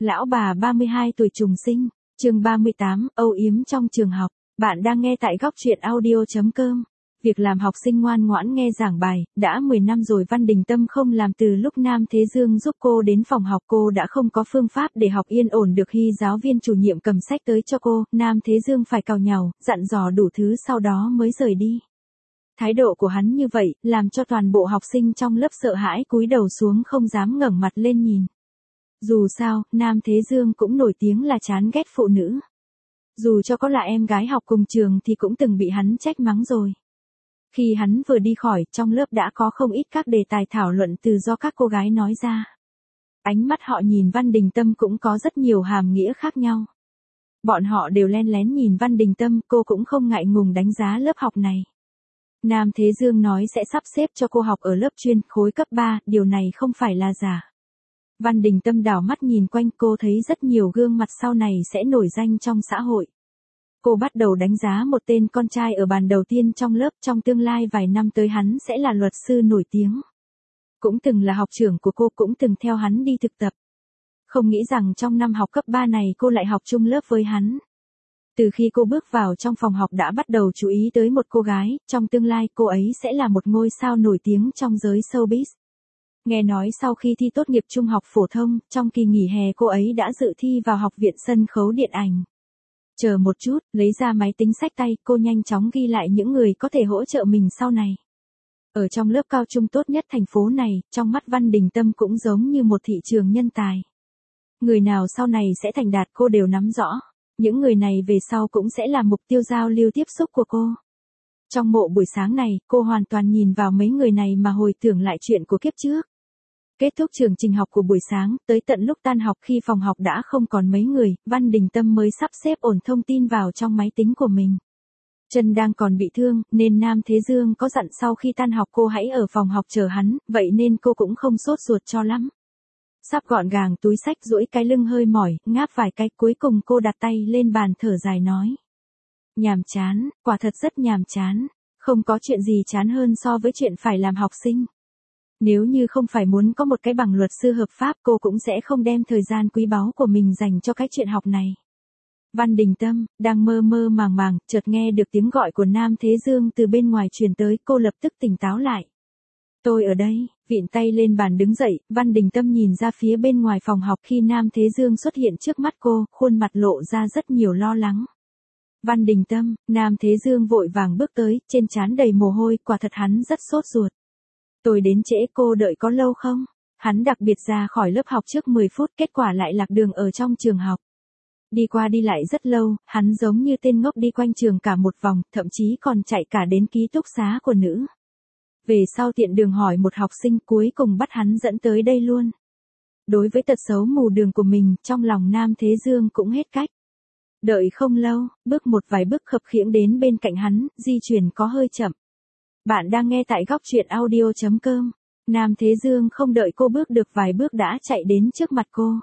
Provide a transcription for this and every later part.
Lão bà 32 tuổi trùng sinh, chương 38, âu yếm trong trường học. Bạn đang nghe tại góc truyện audio.com. Việc làm học sinh ngoan ngoãn nghe giảng bài, đã 10 năm rồi Văn Đình Tâm không làm. Từ lúc Nam Thế Dương giúp cô đến phòng học, cô đã không có phương pháp để học yên ổn được. Khi giáo viên chủ nhiệm cầm sách tới cho cô, Nam Thế Dương phải càu nhàu, dặn dò đủ thứ sau đó mới rời đi. Thái độ của hắn như vậy, làm cho toàn bộ học sinh trong lớp sợ hãi cúi đầu xuống không dám ngẩng mặt lên nhìn. Dù sao, Nam Thế Dương cũng nổi tiếng là chán ghét phụ nữ. Dù cho có là em gái học cùng trường thì cũng từng bị hắn trách mắng rồi. Khi hắn vừa đi khỏi, trong lớp đã có không ít các đề tài thảo luận từ do các cô gái nói ra. Ánh mắt họ nhìn Văn Đình Tâm cũng có rất nhiều hàm nghĩa khác nhau. Bọn họ đều len lén nhìn Văn Đình Tâm, cô cũng không ngại ngùng đánh giá lớp học này. Nam Thế Dương nói sẽ sắp xếp cho cô học ở lớp chuyên, khối cấp 3, điều này không phải là giả. Văn Đình Tâm đảo mắt nhìn quanh, cô thấy rất nhiều gương mặt sau này sẽ nổi danh trong xã hội. Cô bắt đầu đánh giá một tên con trai ở bàn đầu tiên trong lớp, trong tương lai vài năm tới hắn sẽ là luật sư nổi tiếng. Cũng từng là học trưởng của cô, cũng từng theo hắn đi thực tập. Không nghĩ rằng trong năm học cấp 3 này cô lại học chung lớp với hắn. Từ khi cô bước vào trong phòng học đã bắt đầu chú ý tới một cô gái, trong tương lai cô ấy sẽ là một ngôi sao nổi tiếng trong giới showbiz. Nghe nói sau khi thi tốt nghiệp trung học phổ thông, trong kỳ nghỉ hè cô ấy đã dự thi vào học viện sân khấu điện ảnh. Chờ một chút, lấy ra máy tính xách tay, cô nhanh chóng ghi lại những người có thể hỗ trợ mình sau này. Ở trong lớp cao trung tốt nhất thành phố này, trong mắt Văn Đình Tâm cũng giống như một thị trường nhân tài. Người nào sau này sẽ thành đạt cô đều nắm rõ. Những người này về sau cũng sẽ là mục tiêu giao lưu tiếp xúc của cô. Trong mộ buổi sáng này, cô hoàn toàn nhìn vào mấy người này mà hồi tưởng lại chuyện của kiếp trước. Kết thúc chương trình học của buổi sáng, tới tận lúc tan học khi phòng học đã không còn mấy người, Văn Đình Tâm mới sắp xếp ổn thông tin vào trong máy tính của mình. Chân đang còn bị thương, nên Nam Thế Dương có dặn sau khi tan học cô hãy ở phòng học chờ hắn, vậy nên cô cũng không sốt ruột cho lắm. Sắp gọn gàng túi xách, duỗi cái lưng hơi mỏi, ngáp vài cái, cuối cùng cô đặt tay lên bàn thở dài nói. Nhàm chán, quả thật rất nhàm chán, không có chuyện gì chán hơn so với chuyện phải làm học sinh. Nếu như không phải muốn có một cái bằng luật sư hợp pháp, cô cũng sẽ không đem thời gian quý báu của mình dành cho cái chuyện học này. Văn Đình Tâm, đang mơ mơ màng màng, chợt nghe được tiếng gọi của Nam Thế Dương từ bên ngoài truyền tới, cô lập tức tỉnh táo lại. Tôi ở đây, vịn tay lên bàn đứng dậy, Văn Đình Tâm nhìn ra phía bên ngoài phòng học khi Nam Thế Dương xuất hiện trước mắt cô, khuôn mặt lộ ra rất nhiều lo lắng. Văn Đình Tâm, Nam Thế Dương vội vàng bước tới, trên trán đầy mồ hôi, quả thật hắn rất sốt ruột. Tôi đến trễ, cô đợi có lâu không? Hắn đặc biệt ra khỏi lớp học trước 10 phút, kết quả lại lạc đường ở trong trường học. Đi qua đi lại rất lâu, hắn giống như tên ngốc đi quanh trường cả một vòng, thậm chí còn chạy cả đến ký túc xá của nữ. Về sau tiện đường hỏi một học sinh, cuối cùng bắt hắn dẫn tới đây luôn. Đối với tật xấu mù đường của mình, trong lòng Nam Thế Dương cũng hết cách. Đợi không lâu, bước một vài bước khập khiễng đến bên cạnh hắn, di chuyển có hơi chậm. Bạn đang nghe tại góc truyện audio.com. Nam Thế Dương không đợi cô bước được vài bước đã chạy đến trước mặt cô.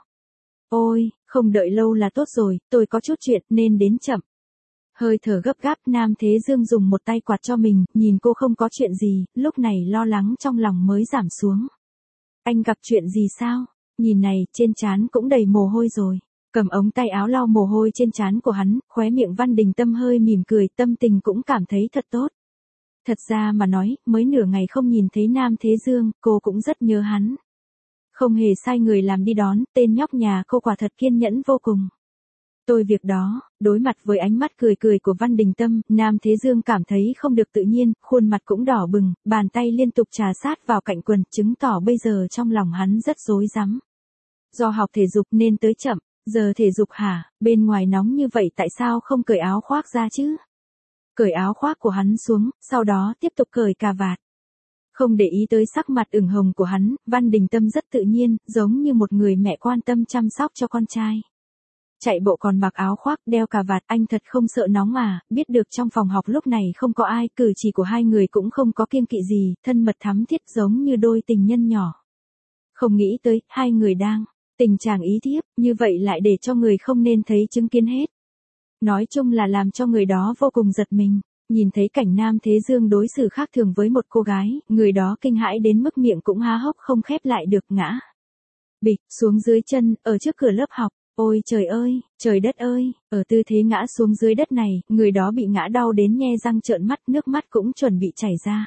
Ôi, không đợi lâu là tốt rồi, tôi có chút chuyện nên đến chậm. Hơi thở gấp gáp, Nam Thế Dương dùng một tay quạt cho mình, nhìn cô không có chuyện gì, lúc này lo lắng trong lòng mới giảm xuống. Anh gặp chuyện gì sao? Nhìn này, trên trán cũng đầy mồ hôi rồi. Cầm ống tay áo lau mồ hôi trên trán của hắn, khóe miệng Văn Đình Tâm hơi mỉm cười, tâm tình cũng cảm thấy thật tốt. Thật ra mà nói, mới nửa ngày không nhìn thấy Nam Thế Dương, cô cũng rất nhớ hắn. Không hề sai người làm đi đón, tên nhóc nhà cô quả thật kiên nhẫn vô cùng. Tôi việc đó, đối mặt với ánh mắt cười cười của Văn Đình Tâm, Nam Thế Dương cảm thấy không được tự nhiên, khuôn mặt cũng đỏ bừng, bàn tay liên tục trà sát vào cạnh quần, chứng tỏ bây giờ trong lòng hắn rất rối rắm. Do học thể dục nên tới chậm, giờ thể dục hả, bên ngoài nóng như vậy tại sao không cởi áo khoác ra chứ? Cởi áo khoác của hắn xuống, sau đó tiếp tục cởi cà vạt. Không để ý tới sắc mặt ửng hồng của hắn, Văn Đình Tâm rất tự nhiên, giống như một người mẹ quan tâm chăm sóc cho con trai. Chạy bộ còn mặc áo khoác, đeo cà vạt, anh thật không sợ nóng à? Biết được trong phòng học lúc này không có ai, cử chỉ của hai người cũng không có kiêng kỵ gì, thân mật thắm thiết giống như đôi tình nhân nhỏ. Không nghĩ tới, hai người đang tình trạng ý thiếp, như vậy lại để cho người không nên thấy chứng kiến hết. Nói chung là làm cho người đó vô cùng giật mình. Nhìn thấy cảnh Nam Thế Dương đối xử khác thường với một cô gái, người đó kinh hãi đến mức miệng cũng há hốc không khép lại được, ngã Bịch, xuống dưới chân, ở trước cửa lớp học. Ôi trời ơi, trời đất ơi, ở tư thế ngã xuống dưới đất này, người đó bị ngã đau đến nhe răng trợn mắt, nước mắt cũng chuẩn bị chảy ra.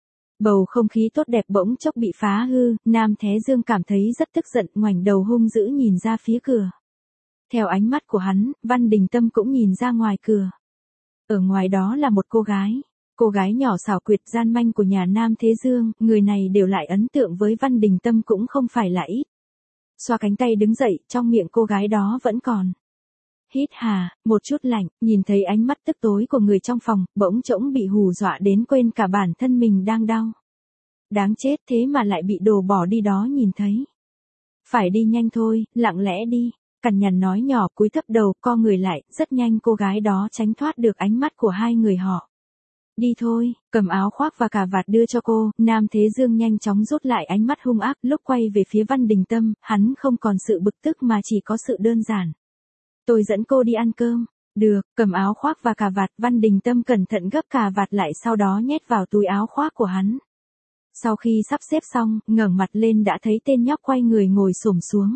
Bầu không khí tốt đẹp bỗng chốc bị phá hư, Nam Thế Dương cảm thấy rất tức giận, ngoảnh đầu hung dữ nhìn ra phía cửa. Theo ánh mắt của hắn, Văn Đình Tâm cũng nhìn ra ngoài cửa. Ở ngoài đó là một cô gái nhỏ xảo quyệt gian manh của nhà Nam Thế Dương, người này đều lại ấn tượng với Văn Đình Tâm cũng không phải là ít. Xoa cánh tay đứng dậy, trong miệng cô gái đó vẫn còn. Hít hà, một chút lạnh, nhìn thấy ánh mắt tức tối của người trong phòng, bỗng trỗng bị hù dọa đến quên cả bản thân mình đang đau. Đáng chết thế mà lại bị đồ bỏ đi đó nhìn thấy. Phải đi nhanh thôi, lặng lẽ đi. Cằn nhằn nói nhỏ cúi thấp đầu co người lại, rất nhanh cô gái đó tránh thoát được ánh mắt của hai người họ. Đi thôi, cầm áo khoác và cà vạt đưa cho cô, Nam Thế Dương nhanh chóng rút lại ánh mắt hung ác, lúc quay về phía Văn Đình Tâm, hắn không còn sự bực tức mà chỉ có sự đơn giản. Tôi dẫn cô đi ăn cơm. Được, cầm áo khoác và cà vạt, Văn Đình Tâm cẩn thận gấp cà vạt lại sau đó nhét vào túi áo khoác của hắn. Sau khi sắp xếp xong, ngẩng mặt lên đã thấy tên nhóc quay người ngồi xổm xuống.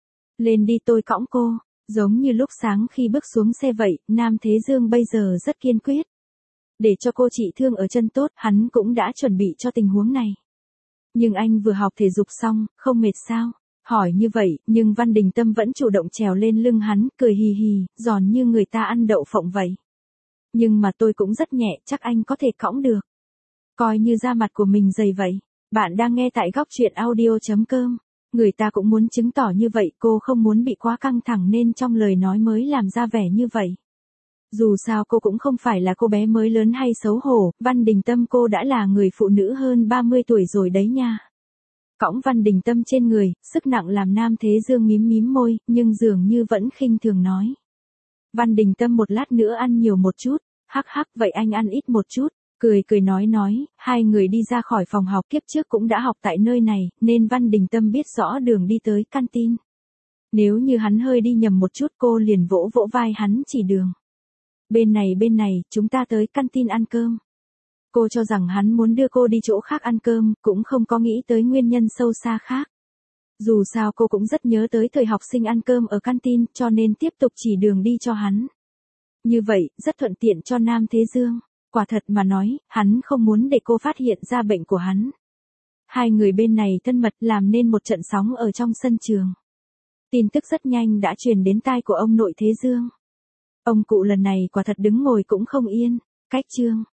Lên đi tôi cõng cô, giống như lúc sáng khi bước xuống xe vậy, Nam Thế Dương bây giờ rất kiên quyết. Để cho cô trị thương ở chân tốt, hắn cũng đã chuẩn bị cho tình huống này. Nhưng anh vừa học thể dục xong, không mệt sao? Hỏi như vậy, nhưng Văn Đình Tâm vẫn chủ động trèo lên lưng hắn, cười hì hì, giòn như người ta ăn đậu phộng vậy. Nhưng mà tôi cũng rất nhẹ, chắc anh có thể cõng được. Coi như da mặt của mình dày vậy. Bạn đang nghe tại góc truyện audio.com. Người ta cũng muốn chứng tỏ như vậy, cô không muốn bị quá căng thẳng nên trong lời nói mới làm ra vẻ như vậy. Dù sao cô cũng không phải là cô bé mới lớn hay xấu hổ, Văn Đình Tâm cô đã là người phụ nữ hơn 30 tuổi rồi đấy nha. Cõng Văn Đình Tâm trên người, sức nặng làm Nam Thế Dương mím mím môi, nhưng dường như vẫn khinh thường nói. Văn Đình Tâm một lát nữa ăn nhiều một chút, hắc hắc vậy anh ăn ít một chút. Cười nói, hai người đi ra khỏi phòng học kiếp trước cũng đã học tại nơi này, nên Văn Đình Tâm biết rõ đường đi tới canteen. Nếu như hắn hơi đi nhầm một chút cô liền vỗ vỗ vai hắn chỉ đường. Bên này, chúng ta tới canteen ăn cơm. Cô cho rằng hắn muốn đưa cô đi chỗ khác ăn cơm, cũng không có nghĩ tới nguyên nhân sâu xa khác. Dù sao cô cũng rất nhớ tới thời học sinh ăn cơm ở canteen, cho nên tiếp tục chỉ đường đi cho hắn. Như vậy, rất thuận tiện cho Nam Thế Dương. Quả thật mà nói, hắn không muốn để cô phát hiện ra bệnh của hắn. Hai người bên này thân mật làm nên một trận sóng ở trong sân trường. Tin tức rất nhanh đã truyền đến tai của ông nội Thế Dương. Ông cụ lần này quả thật đứng ngồi cũng không yên. Cách chương